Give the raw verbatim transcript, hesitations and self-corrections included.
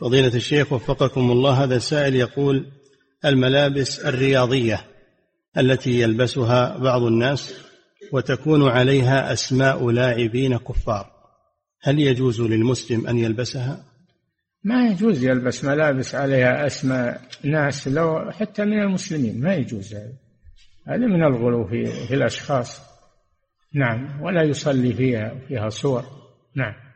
فضيلة الشيخ وفقكم الله، هذا سائل يقول: الملابس الرياضية التي يلبسها بعض الناس وتكون عليها أسماء لاعبين كفار، هل يجوز للمسلم أن يلبسها؟ ما يجوز يلبس ملابس عليها أسماء ناس لو حتى من المسلمين، ما يجوز. هذا من الغلو في, في الأشخاص. نعم، ولا يصلي فيها فيها صور. نعم.